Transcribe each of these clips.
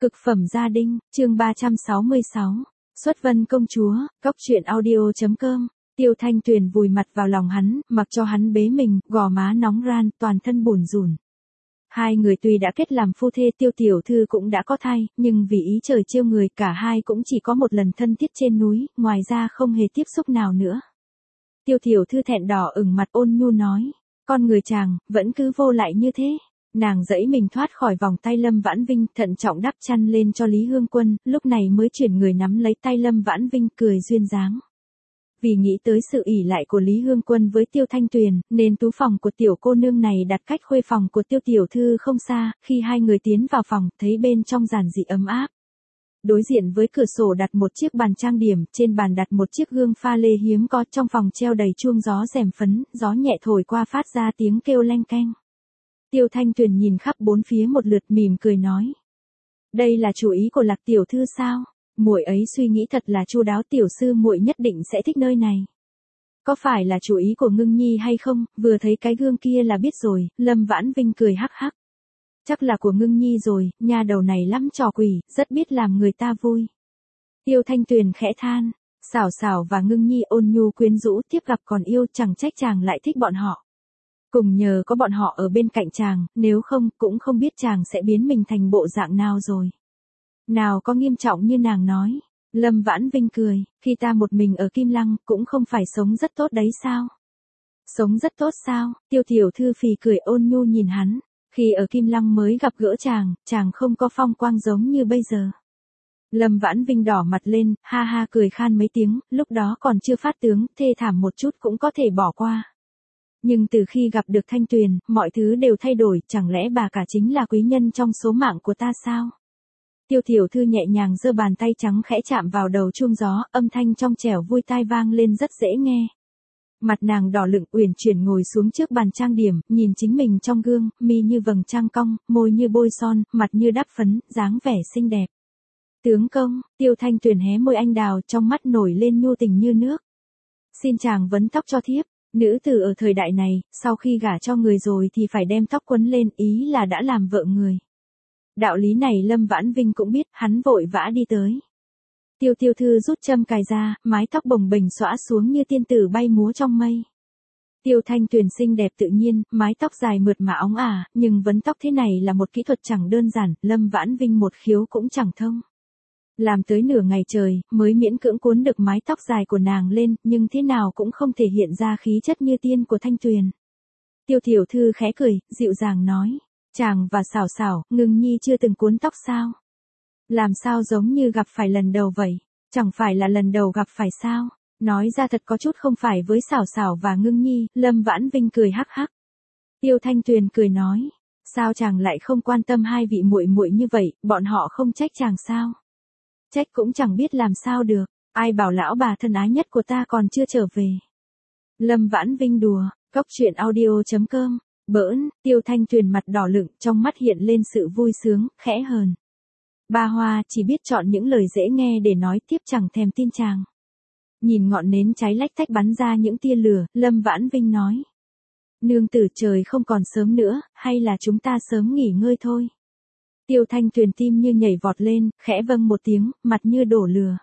Cực phẩm gia đình, chương 366. Xuất vân công chúa, góc truyện audio.com. Tiêu Thanh Tuyền vùi mặt vào lòng hắn, mặc cho hắn bế mình, gò má nóng ran, toàn thân bủn rủn. Hai người tuy đã kết làm phu thê, Tiêu tiểu thư cũng đã có thai, nhưng vì ý trời trêu người, cả hai cũng chỉ có một lần thân thiết trên núi, ngoài ra không hề tiếp xúc nào nữa. Tiêu tiểu thư thẹn đỏ ửng mặt, ôn nhu nói, con người chàng vẫn cứ vô lại như thế. Nàng giãy mình thoát khỏi vòng tay Lâm Vãn Vinh, thận trọng đắp chăn lên cho Lý Hương Quân, lúc này mới chuyển người nắm lấy tay Lâm Vãn Vinh, cười duyên dáng. Vì nghĩ tới sự ỷ lại của Lý Hương Quân với Tiêu Thanh Tuyền, nên tú phòng của tiểu cô nương này đặt cách khuê phòng của Tiêu tiểu thư không xa. Khi hai người tiến vào phòng, thấy bên trong giản dị ấm áp. Đối diện với cửa sổ đặt một chiếc bàn trang điểm, trên bàn đặt một chiếc gương pha lê hiếm có, trong phòng treo đầy chuông gió rèm phấn, gió nhẹ thổi qua phát ra tiếng kêu leng keng. Tiêu Thanh Tuyền nhìn khắp bốn phía một lượt, mỉm cười nói, đây là chủ ý của Lạc tiểu thư sao? Muội ấy suy nghĩ thật là chu đáo, tiểu sư muội nhất định sẽ thích nơi này. Có phải là chủ ý của Ngưng Nhi hay không? Vừa thấy cái gương kia là biết rồi. Lâm Vãn Vinh cười hắc hắc. Chắc là của Ngưng Nhi rồi, nha đầu này lắm trò quỷ, rất biết làm người ta vui. Tiêu Thanh Tuyền khẽ than, Xảo Xảo và Ngưng Nhi ôn nhu quyến rũ, tiếp gặp còn yêu, chẳng trách chàng lại thích bọn họ. Cùng nhờ có bọn họ ở bên cạnh chàng, nếu không cũng không biết chàng sẽ biến mình thành bộ dạng nào rồi. Nào có nghiêm trọng như nàng nói. Lâm Vãn Vinh cười, khi ta một mình ở Kim Lăng cũng không phải sống rất tốt đấy sao? Sống rất tốt sao? Tiêu tiểu thư phì cười ôn nhu nhìn hắn. Khi ở Kim Lăng mới gặp gỡ chàng không có phong quang giống như bây giờ. Lâm Vãn Vinh đỏ mặt lên, ha ha cười khan mấy tiếng, lúc đó còn chưa phát tướng, thê thảm một chút cũng có thể bỏ qua. Nhưng từ khi gặp được Thanh Tuyền, mọi thứ đều thay đổi, chẳng lẽ bà cả chính là quý nhân trong số mạng của ta sao? Tiêu tiểu thư nhẹ nhàng giơ bàn tay trắng khẽ chạm vào đầu chuông gió, âm thanh trong trẻo vui tai vang lên rất dễ nghe. Mặt nàng đỏ lựng uyển chuyển ngồi xuống trước bàn trang điểm, nhìn chính mình trong gương, mi như vầng trăng cong, môi như bôi son, mặt như đắp phấn, dáng vẻ xinh đẹp. Tướng công, Tiêu Thanh Tuyền hé môi anh đào, trong mắt nổi lên nhu tình như nước. Xin chàng vấn tóc cho thiếp. Nữ tử ở thời đại này, sau khi gả cho người rồi thì phải đem tóc quấn lên, ý là đã làm vợ người. Đạo lý này Lâm Vãn Vinh cũng biết, hắn vội vã đi tới. Tiêu tiểu thư rút châm cài ra, mái tóc bồng bềnh xõa xuống như tiên tử bay múa trong mây. Tiêu Thanh Tuyền xinh đẹp tự nhiên, mái tóc dài mượt mà óng ả, nhưng vấn tóc thế này là một kỹ thuật chẳng đơn giản, Lâm Vãn Vinh một khiếu cũng chẳng thông. Làm tới nửa ngày trời, mới miễn cưỡng cuốn được mái tóc dài của nàng lên, nhưng thế nào cũng không thể hiện ra khí chất như tiên của Thanh Tuyền. Tiêu tiểu thư khẽ cười, dịu dàng nói, chàng và Xảo Xảo, Ngưng Nhi chưa từng cuốn tóc sao? Làm sao giống như gặp phải lần đầu vậy? Chẳng phải là lần đầu gặp phải sao? Nói ra thật có chút không phải với Xảo Xảo và Ngưng Nhi. Lâm Vãn Vinh cười hắc hắc. Tiêu Thanh Tuyền cười nói, sao chàng lại không quan tâm hai vị muội muội như vậy, bọn họ không trách chàng sao? Trách cũng chẳng biết làm sao được, ai bảo lão bà thân ái nhất của ta còn chưa trở về. Lâm Vãn Vinh đùa, góc truyện audio.com. Bỡn, Tiêu Thanh Tuyền mặt đỏ lựng, trong mắt hiện lên sự vui sướng, khẽ hờn. Ba Hoa chỉ biết chọn những lời dễ nghe để nói, tiếp chẳng thèm tin chàng. Nhìn ngọn nến cháy lách tách bắn ra những tia lửa, Lâm Vãn Vinh nói. Nương tử, trời không còn sớm nữa, hay là chúng ta sớm nghỉ ngơi thôi. Tiêu Thanh Tuyền tim như nhảy vọt lên, khẽ vâng một tiếng, mặt như đổ lửa.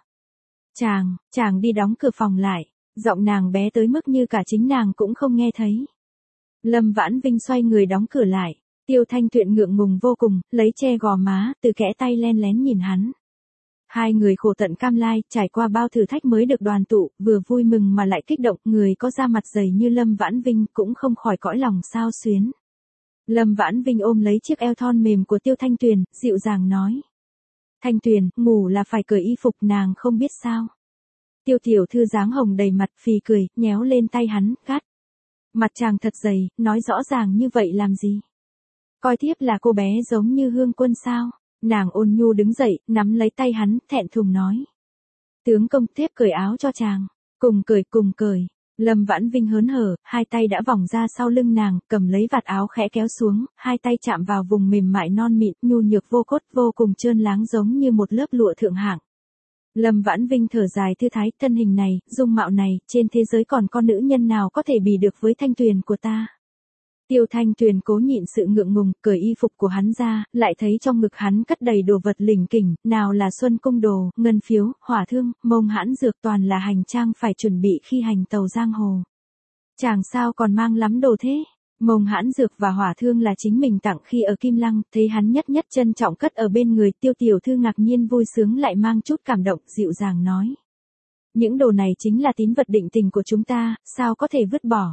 Chàng đi đóng cửa phòng lại, giọng nàng bé tới mức như cả chính nàng cũng không nghe thấy. Lâm Vãn Vinh xoay người đóng cửa lại, Tiêu Thanh Tuyền ngượng ngùng vô cùng, lấy che gò má, từ kẽ tay len lén nhìn hắn. Hai người khổ tận cam lai, trải qua bao thử thách mới được đoàn tụ, vừa vui mừng mà lại kích động, người có da mặt dày như Lâm Vãn Vinh cũng không khỏi cõi lòng xao xuyến. Lâm Vãn Vinh ôm lấy chiếc eo thon mềm của Tiêu Thanh Tuyền, dịu dàng nói. Thanh Tuyền, ngủ là phải cởi y phục, nàng không biết sao. Tiêu tiểu thư dáng hồng đầy mặt, phì cười, nhéo lên tay hắn, gắt. Mặt chàng thật dày, nói rõ ràng như vậy làm gì? Coi thiếp là cô bé giống như Hương Quân sao? Nàng ôn nhu đứng dậy, nắm lấy tay hắn, thẹn thùng nói. Tướng công, thiếp cởi áo cho chàng. Cùng cởi. Lâm Vãn Vinh hớn hở, hai tay đã vòng ra sau lưng nàng, cầm lấy vạt áo khẽ kéo xuống, hai tay chạm vào vùng mềm mại non mịn, nhu nhược vô cốt, vô cùng trơn láng giống như một lớp lụa thượng hạng. Lâm Vãn Vinh thở dài thư thái, thân hình này, dung mạo này, trên thế giới còn con nữ nhân nào có thể bì được với Thanh Tuyền của ta. Tiêu Thanh Tuyền cố nhịn sự ngượng ngùng, cởi y phục của hắn ra, lại thấy trong ngực hắn cất đầy đồ vật lỉnh kỉnh, nào là xuân cung đồ, ngân phiếu, hỏa thương, mông hãn dược, toàn là hành trang phải chuẩn bị khi hành tàu giang hồ. Chàng sao còn mang lắm đồ thế? Mông hãn dược và hỏa thương là chính mình tặng khi ở Kim Lăng, thấy hắn nhất nhất trân trọng cất ở bên người, Tiêu tiểu thư ngạc nhiên vui sướng lại mang chút cảm động, dịu dàng nói. Những đồ này chính là tín vật định tình của chúng ta, sao có thể vứt bỏ?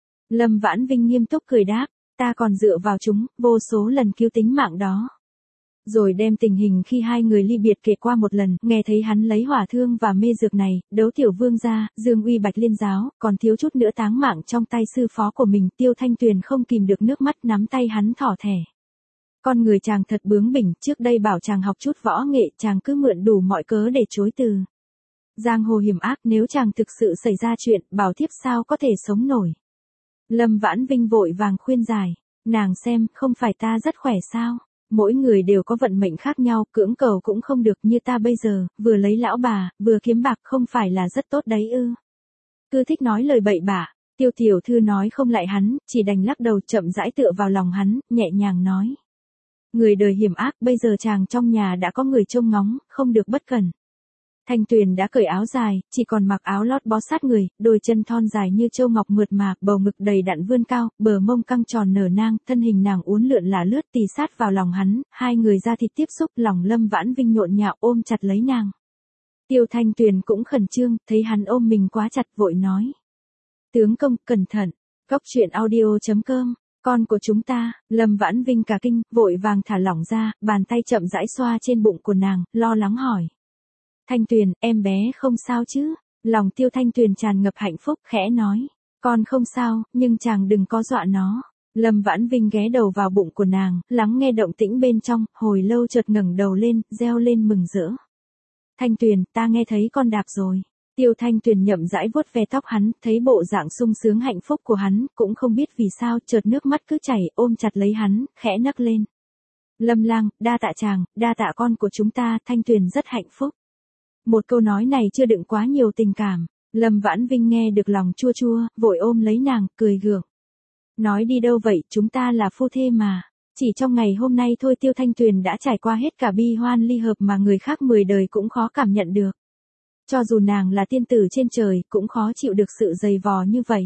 Lâm Vãn Vinh nghiêm túc cười đáp, ta còn dựa vào chúng, vô số lần cứu tính mạng đó. Rồi đem tình hình khi hai người ly biệt kể qua một lần, nghe thấy hắn lấy hỏa thương và mê dược này, đấu tiểu vương gia, dương uy Bạch Liên giáo, còn thiếu chút nữa táng mạng trong tay sư phó của mình. Tiêu Thanh Tuyền không kìm được nước mắt, nắm tay hắn thỏ thẻ. Con người chàng thật bướng bỉnh, trước đây bảo chàng học chút võ nghệ, chàng cứ mượn đủ mọi cớ để chối từ. Giang hồ hiểm ác, nếu chàng thực sự xảy ra chuyện, bảo thiếp sao có thể sống nổi. Lâm Vãn Vinh vội vàng khuyên giải, nàng xem, không phải ta rất khỏe sao? Mỗi người đều có vận mệnh khác nhau, cưỡng cầu cũng không được, như ta bây giờ, vừa lấy lão bà, vừa kiếm bạc, không phải là rất tốt đấy ư? Cứ thích nói lời bậy bạ. Tiêu tiểu thư nói không lại hắn, chỉ đành lắc đầu, chậm rãi tựa vào lòng hắn, nhẹ nhàng nói. Người đời hiểm ác, bây giờ chàng trong nhà đã có người trông ngóng, không được bất cẩn. Thanh Tuyền đã cởi áo dài, chỉ còn mặc áo lót bó sát người, đôi chân thon dài như châu ngọc mượt mà, bầu ngực đầy đặn vươn cao, bờ mông căng tròn nở nang, thân hình nàng uốn lượn là lướt tì sát vào lòng hắn, hai người da thịt tiếp xúc, lòng Lâm Vãn Vinh nhộn nhạo ôm chặt lấy nàng. Tiêu Thanh Tuyền cũng khẩn trương, thấy hắn ôm mình quá chặt vội nói. Tướng công, cẩn thận. Góc truyện audio.com, con của chúng ta. Lâm Vãn Vinh cả kinh, vội vàng thả lỏng ra, bàn tay chậm rãi xoa trên bụng của nàng, lo lắng hỏi. Thanh Tuyền, em bé không sao chứ? Lòng Tiêu Thanh Tuyền tràn ngập hạnh phúc, khẽ nói. Con không sao, nhưng chàng đừng có dọa nó. Lâm Vãn Vinh ghé đầu vào bụng của nàng, lắng nghe động tĩnh bên trong, hồi lâu chợt ngẩng đầu lên, reo lên mừng rỡ. Thanh Tuyền, ta nghe thấy con đạp rồi. Tiêu Thanh Tuyền chậm rãi vuốt ve tóc hắn, thấy bộ dạng sung sướng hạnh phúc của hắn, cũng không biết vì sao, chợt nước mắt cứ chảy, ôm chặt lấy hắn, khẽ nấc lên. Lâm lang, đa tạ chàng, đa tạ con của chúng ta, Thanh Tuyền rất hạnh phúc. Một câu nói này chưa đựng quá nhiều tình cảm. Lâm Vãn Vinh nghe được lòng chua chua, vội ôm lấy nàng, cười gượng. Nói đi đâu vậy, chúng ta là phu thê mà. Chỉ trong ngày hôm nay thôi Tiêu Thanh Tuyền đã trải qua hết cả bi hoan ly hợp mà người khác 10 đời cũng khó cảm nhận được. Cho dù nàng là tiên tử trên trời, cũng khó chịu được sự dày vò như vậy.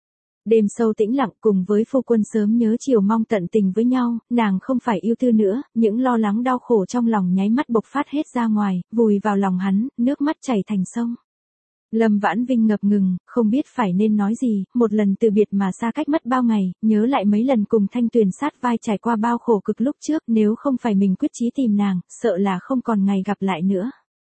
Đêm sâu tĩnh lặng cùng với phu quân sớm nhớ chiều mong tận tình với nhau, nàng không phải yêu tư nữa, những lo lắng đau khổ trong lòng nháy mắt bộc phát hết ra ngoài, vùi vào lòng hắn, nước mắt chảy thành sông. Lâm Vãn Vinh ngập ngừng, không biết phải nên nói gì, một lần từ biệt mà xa cách mất bao ngày, nhớ lại mấy lần cùng Thanh Tuyền sát vai trải qua bao khổ cực lúc trước, nếu không phải mình quyết chí tìm nàng, sợ là không còn ngày gặp lại nữa.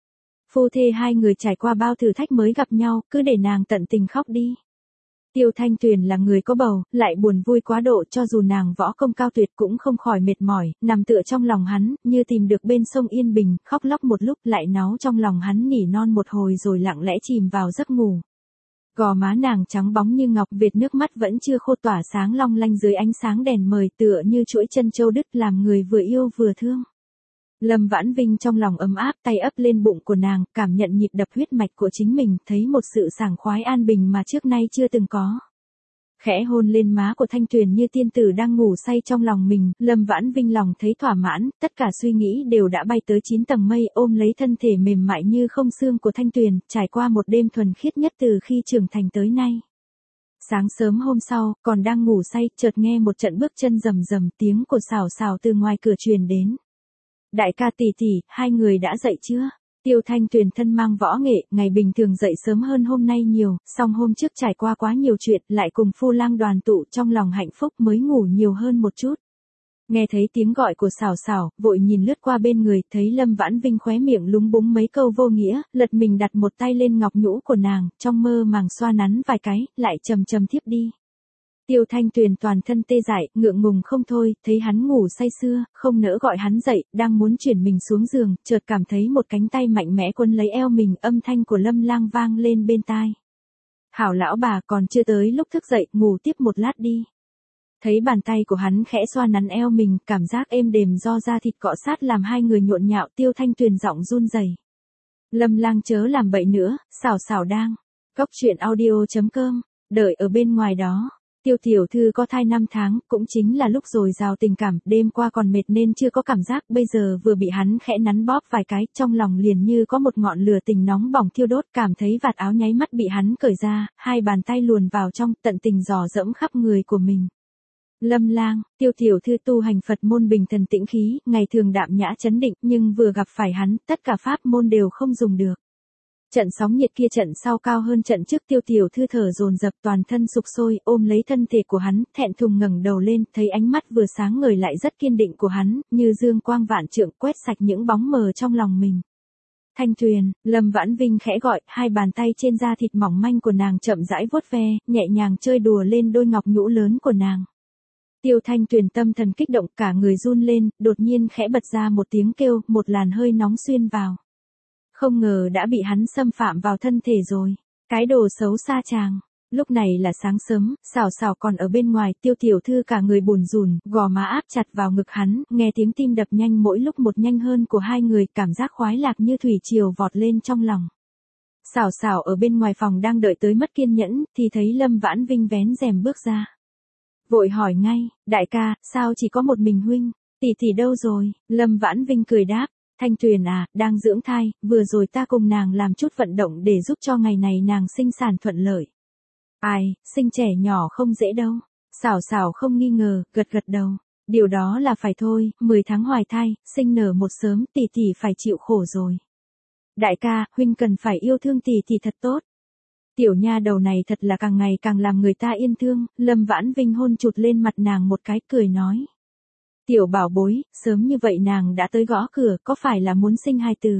Phu thê hai người trải qua bao thử thách mới gặp nhau, cứ để nàng tận tình khóc đi. Tiêu Thanh Tuyền là người có bầu, lại buồn vui quá độ, cho dù nàng võ công cao tuyệt cũng không khỏi mệt mỏi, nằm tựa trong lòng hắn, như tìm được bên sông yên bình, khóc lóc một lúc lại náu trong lòng hắn nỉ non một hồi rồi lặng lẽ chìm vào giấc ngủ. Gò má nàng trắng bóng như ngọc, vệt nước mắt vẫn chưa khô tỏa sáng long lanh dưới ánh sáng đèn mời, tựa như chuỗi chân châu đứt, làm người vừa yêu vừa thương. Lâm Vãn Vinh trong lòng ấm áp, tay ấp lên bụng của nàng, cảm nhận nhịp đập huyết mạch của chính mình, thấy một sự sảng khoái an bình mà trước nay chưa từng có. Khẽ hôn lên má của Thanh Tuyền như tiên tử đang ngủ say trong lòng mình, Lâm Vãn Vinh lòng thấy thỏa mãn, tất cả suy nghĩ đều đã bay tới 9 tầng mây, ôm lấy thân thể mềm mại như không xương của Thanh Tuyền, trải qua một đêm thuần khiết nhất từ khi trưởng thành tới nay. Sáng sớm hôm sau, còn đang ngủ say, chợt nghe một trận bước chân rầm rầm, tiếng của Sảo Sảo từ ngoài cửa truyền đến. Đại ca tỷ tỷ, hai người đã dậy chưa? Tiêu Thanh Tuyền thân mang võ nghệ, ngày bình thường dậy sớm hơn hôm nay nhiều, song hôm trước trải qua quá nhiều chuyện, lại cùng phu lang đoàn tụ trong lòng hạnh phúc mới ngủ nhiều hơn một chút. Nghe thấy tiếng gọi của Sảo Sảo, vội nhìn lướt qua bên người, thấy Lâm Vãn Vinh khóe miệng lúng búng mấy câu vô nghĩa, lật mình đặt một tay lên ngọc nhũ của nàng, trong mơ màng xoa nắn vài cái, lại chầm chầm thiếp đi. Tiêu Thanh Tuyền toàn thân tê dại, ngượng ngùng không thôi, thấy hắn ngủ say sưa, không nỡ gọi hắn dậy, đang muốn chuyển mình xuống giường, chợt cảm thấy một cánh tay mạnh mẽ quấn lấy eo mình, âm thanh của Lâm Lang vang lên bên tai. Hảo lão bà, còn chưa tới lúc thức dậy, ngủ tiếp một lát đi. Thấy bàn tay của hắn khẽ xoa nắn eo mình, cảm giác êm đềm do da thịt cọ sát làm hai người nhộn nhạo, Tiêu Thanh Tuyền giọng run rẩy. Lâm Lang chớ làm bậy nữa, Sảo Sảo đang. Góc truyện audio.com, đợi ở bên ngoài đó. Tiêu tiểu thư có thai 5 tháng, cũng chính là lúc dồi dào tình cảm, đêm qua còn mệt nên chưa có cảm giác, bây giờ vừa bị hắn khẽ nắn bóp vài cái, trong lòng liền như có một ngọn lửa tình nóng bỏng thiêu đốt, cảm thấy vạt áo nháy mắt bị hắn cởi ra, hai bàn tay luồn vào trong, tận tình dò dẫm khắp người của mình. Lâm Lang, Tiêu tiểu thư tu hành Phật môn bình thần tĩnh khí, ngày thường đạm nhã chấn định, nhưng vừa gặp phải hắn, tất cả pháp môn đều không dùng được. Trận sóng nhiệt kia trận sau cao hơn trận trước, Tiêu tiểu thư thở dồn dập, toàn thân sục sôi, ôm lấy thân thể của hắn, thẹn thùng ngẩng đầu lên, thấy ánh mắt vừa sáng ngời lại rất kiên định của hắn, như dương quang vạn trượng quét sạch những bóng mờ trong lòng mình. Thanh Tuyền, Lâm Vãn Vinh khẽ gọi, hai bàn tay trên da thịt mỏng manh của nàng chậm rãi vuốt ve, nhẹ nhàng chơi đùa lên đôi ngọc nhũ lớn của nàng. Tiêu Thanh Tuyền tâm thần kích động, cả người run lên, đột nhiên khẽ bật ra một tiếng kêu, một làn hơi nóng xuyên vào. Không ngờ đã bị hắn xâm phạm vào thân thể rồi. Cái đồ xấu xa chàng. Lúc này là sáng sớm, Sảo Sảo còn ở bên ngoài, Tiêu tiểu thư cả người bùn rùn, gò má áp chặt vào ngực hắn, nghe tiếng tim đập nhanh mỗi lúc một nhanh hơn của hai người, cảm giác khoái lạc như thủy triều vọt lên trong lòng. Sảo Sảo ở bên ngoài phòng đang đợi tới mất kiên nhẫn, thì thấy Lâm Vãn Vinh vén rèm bước ra. Vội hỏi ngay, đại ca, sao chỉ có một mình huynh, tỷ tỷ đâu rồi? Lâm Vãn Vinh cười đáp, Thanh Tuyền à, đang dưỡng thai, vừa rồi ta cùng nàng làm chút vận động để giúp cho ngày này nàng sinh sản thuận lợi. Ai, sinh trẻ nhỏ không dễ đâu. Sảo Sảo không nghi ngờ, gật gật đầu. Điều đó là phải thôi, 10 tháng hoài thai, sinh nở một sớm, tỷ tỷ phải chịu khổ rồi. Đại ca, huynh cần phải yêu thương tỷ tỷ thật tốt. Tiểu nha đầu này thật là càng ngày càng làm người ta yên thương, Lâm Vãn Vinh hôn chụt lên mặt nàng một cái, cười nói. Tiểu bảo bối, sớm như vậy nàng đã tới gõ cửa, có phải là muốn sinh hài tử?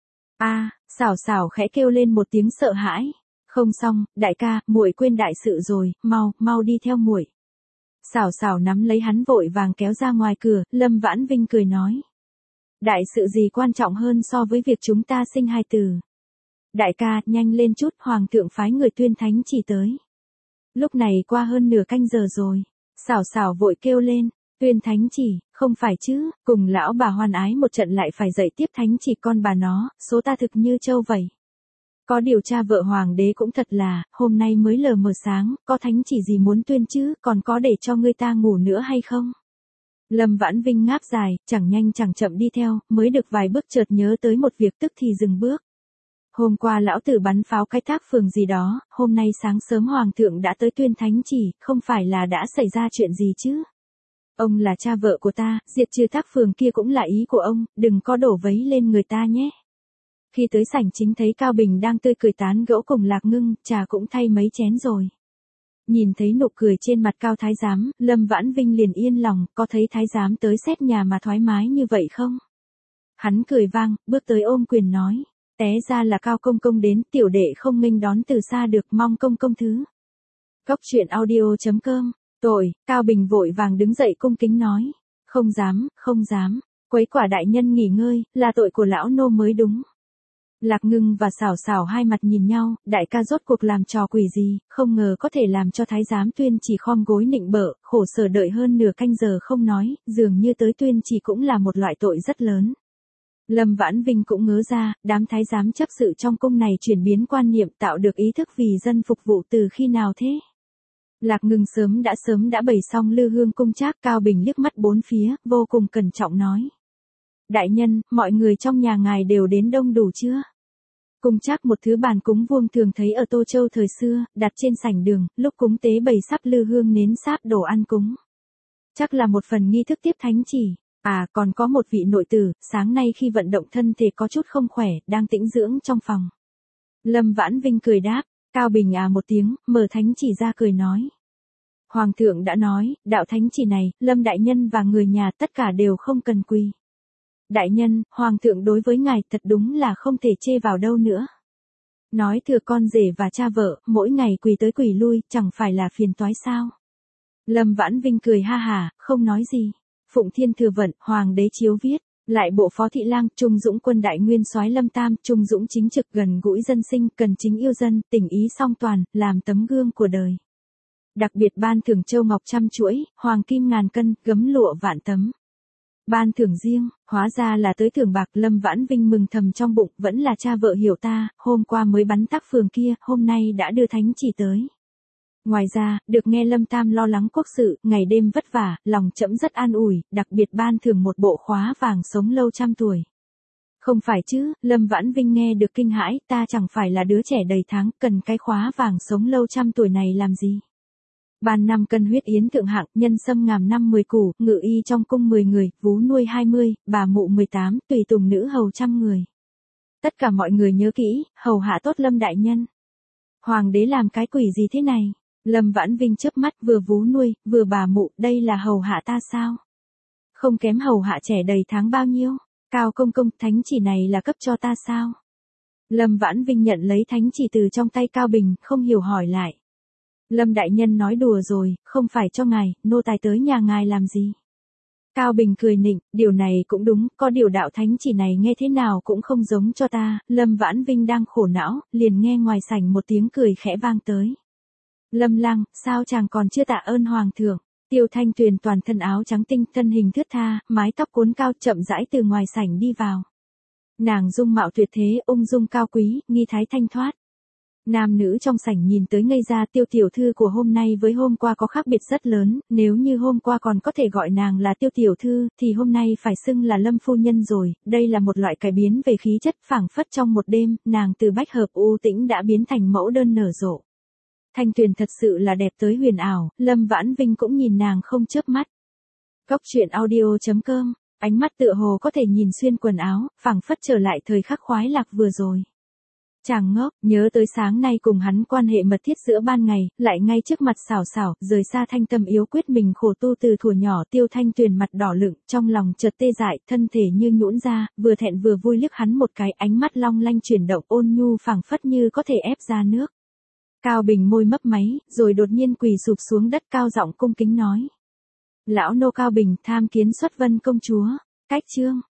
Sảo Sảo khẽ kêu lên một tiếng sợ hãi. Không xong, đại ca, muội quên đại sự rồi, mau đi theo muội. Sảo Sảo nắm lấy hắn vội vàng kéo ra ngoài cửa, Lâm Vãn Vinh cười nói. Đại sự gì quan trọng hơn so với việc chúng ta sinh hài tử? Đại ca, nhanh lên chút, hoàng thượng phái người tuyên thánh chỉ tới. Lúc này qua hơn nửa canh giờ rồi. Sảo Sảo vội kêu lên. Tuyên thánh chỉ, không phải chứ, cùng lão bà hoan ái một trận lại phải dậy tiếp thánh chỉ, con bà nó, số ta thực như trâu vậy. Có điều tra vợ hoàng đế cũng thật là, hôm nay mới lờ mờ sáng, có thánh chỉ gì muốn tuyên chứ, còn có để cho người ta ngủ nữa hay không? Lâm Vãn Vinh ngáp dài, chẳng nhanh chẳng chậm đi theo, mới được vài bước chợt nhớ tới một việc tức thì dừng bước. Hôm qua lão tử bắn pháo khai thác phường gì đó, hôm nay sáng sớm hoàng thượng đã tới tuyên thánh chỉ, không phải là đã xảy ra chuyện gì chứ? Ông là cha vợ của ta, diệt trừ Thác Phường kia cũng là ý của ông, đừng có đổ vấy lên người ta nhé. Khi tới sảnh chính thấy Cao Bình đang tươi cười tán gẫu cùng Lạc Ngưng, trà cũng thay mấy chén rồi. Nhìn thấy nụ cười trên mặt Cao Thái Giám, Lâm Vãn Vinh liền yên lòng, có thấy Thái Giám tới xét nhà mà thoải mái như vậy không? Hắn cười vang, bước tới ôm quyền nói, té ra là Cao công công đến, tiểu đệ không nghênh đón từ xa được, mong công công thứ. Cốc truyện audio.com. Tội, Cao Bình vội vàng đứng dậy cung kính nói. Không dám, quấy quả đại nhân nghỉ ngơi, là tội của lão nô mới đúng. Lạc Ngưng và Sảo Sảo hai mặt nhìn nhau, đại ca rốt cuộc làm trò quỷ gì, không ngờ có thể làm cho thái giám tuyên chỉ khom gối nịnh bợ, khổ sở đợi hơn nửa canh giờ không nói, dường như tới tuyên chỉ cũng là một loại tội rất lớn. Lâm Vãn Vinh cũng ngớ ra, đám thái giám chấp sự trong cung này chuyển biến quan niệm tạo được ý thức vì dân phục vụ từ khi nào thế? Lạc Ngưng sớm đã bày xong lư hương cung trác. Cao Bình liếc mắt bốn phía, vô cùng cẩn trọng nói. Đại nhân, mọi người trong nhà ngài đều đến đông đủ chưa? Cung trác một thứ bàn cúng vuông thường thấy ở Tô Châu thời xưa, đặt trên sảnh đường, lúc cúng tế bày sắp lư hương nến sáp đồ ăn cúng. Chắc là một phần nghi thức tiếp thánh chỉ. Còn có một vị nội tử, sáng nay khi vận động thân thể có chút không khỏe, đang tĩnh dưỡng trong phòng. Lâm Vãn Vinh cười đáp. Cao Bình một tiếng, mở thánh chỉ ra cười nói. Hoàng thượng đã nói, đạo thánh chỉ này, Lâm đại nhân và người nhà tất cả đều không cần quỳ. Đại nhân, hoàng thượng đối với ngài thật đúng là không thể chê vào đâu nữa. Nói thừa con rể và cha vợ, mỗi ngày quỳ tới quỳ lui, chẳng phải là phiền toái sao? Lâm Vãn Vinh cười ha hà, không nói gì. Phụng Thiên Thừa Vận, hoàng đế chiếu viết. Lại bộ phó thị lang, Trung Dũng quân đại nguyên soái Lâm Tam, Trung Dũng chính trực gần gũi dân sinh, cần chính yêu dân, tình ý song toàn, làm tấm gương của đời. Đặc biệt ban thưởng châu ngọc trăm chuỗi, hoàng kim ngàn cân, gấm lụa vạn tấm. Ban thưởng riêng, hóa ra là tới thưởng bạc. Lâm Vãn Vinh mừng thầm trong bụng, vẫn là cha vợ hiểu ta, hôm qua mới bắn Thác Phường kia, hôm nay đã đưa thánh chỉ tới. Ngoài ra, được nghe Lâm Tam lo lắng quốc sự, ngày đêm vất vả, lòng trẫm rất an ủi, đặc biệt ban thưởng một bộ khóa vàng sống lâu trăm tuổi. Không phải chứ, Lâm Vãn Vinh nghe được kinh hãi, ta chẳng phải là đứa trẻ đầy tháng, cần cái khóa vàng sống lâu trăm tuổi này làm gì. Ban 5 cân huyết yến thượng hạng, nhân sâm ngàm 10 củ, ngự y trong cung 10 người, vú nuôi 20, bà mụ 18, tùy tùng nữ hầu trăm người. Tất cả mọi người nhớ kỹ, hầu hạ tốt Lâm đại nhân. Hoàng đế làm cái quỷ gì thế này? Lâm Vãn Vinh chớp mắt, vừa vú nuôi, vừa bà mụ, đây là hầu hạ ta sao? Không kém hầu hạ trẻ đầy tháng bao nhiêu? Cao công công, thánh chỉ này là cấp cho ta sao? Lâm Vãn Vinh nhận lấy thánh chỉ từ trong tay Cao Bình, không hiểu hỏi lại. Lâm đại nhân nói đùa rồi, không phải cho ngài, nô tài tới nhà ngài làm gì? Cao Bình cười nịnh, điều này cũng đúng, có điều đạo thánh chỉ này nghe thế nào cũng không giống cho ta. Lâm Vãn Vinh đang khổ não, liền nghe ngoài sảnh một tiếng cười khẽ vang tới. Lâm lang, sao chàng còn chưa tạ ơn hoàng thượng? Tiêu Thanh Tuyền toàn thân áo trắng tinh, thân hình thướt tha, mái tóc cuốn cao, chậm rãi từ ngoài sảnh đi vào. Nàng dung mạo tuyệt thế, ung dung cao quý, nghi thái thanh thoát. Nam nữ trong sảnh nhìn tới ngây ra, Tiêu tiểu thư của hôm nay với hôm qua có khác biệt rất lớn, nếu như hôm qua còn có thể gọi nàng là Tiêu tiểu thư, thì hôm nay phải xưng là Lâm phu nhân rồi. Đây là một loại cải biến về khí chất, phảng phất trong một đêm, nàng từ bách hợp u tĩnh đã biến thành mẫu đơn nở rộ. Thanh Tuyền thật sự là đẹp tới huyền ảo, Lâm Vãn Vinh cũng nhìn nàng không chớp mắt. Cốc truyện audio.com, ánh mắt tựa hồ có thể nhìn xuyên quần áo, phảng phất trở lại thời khắc khoái lạc vừa rồi. Chàng ngốc, nhớ tới sáng nay cùng hắn quan hệ mật thiết giữa ban ngày, lại ngay trước mặt xảo xảo, rời xa thanh tâm yếu quyết mình khổ tu từ thuở nhỏ. Tiêu Thanh Tuyền mặt đỏ lựng, trong lòng chợt tê dại, thân thể như nhũn ra, vừa thẹn vừa vui liếc hắn một cái, ánh mắt long lanh chuyển động ôn nhu phảng phất như có thể ép ra nước. Cao Bình môi mấp máy, rồi đột nhiên quỳ sụp xuống đất, cao giọng cung kính nói. Lão nô Cao Bình tham kiến Xuất Vân công chúa. Cách chương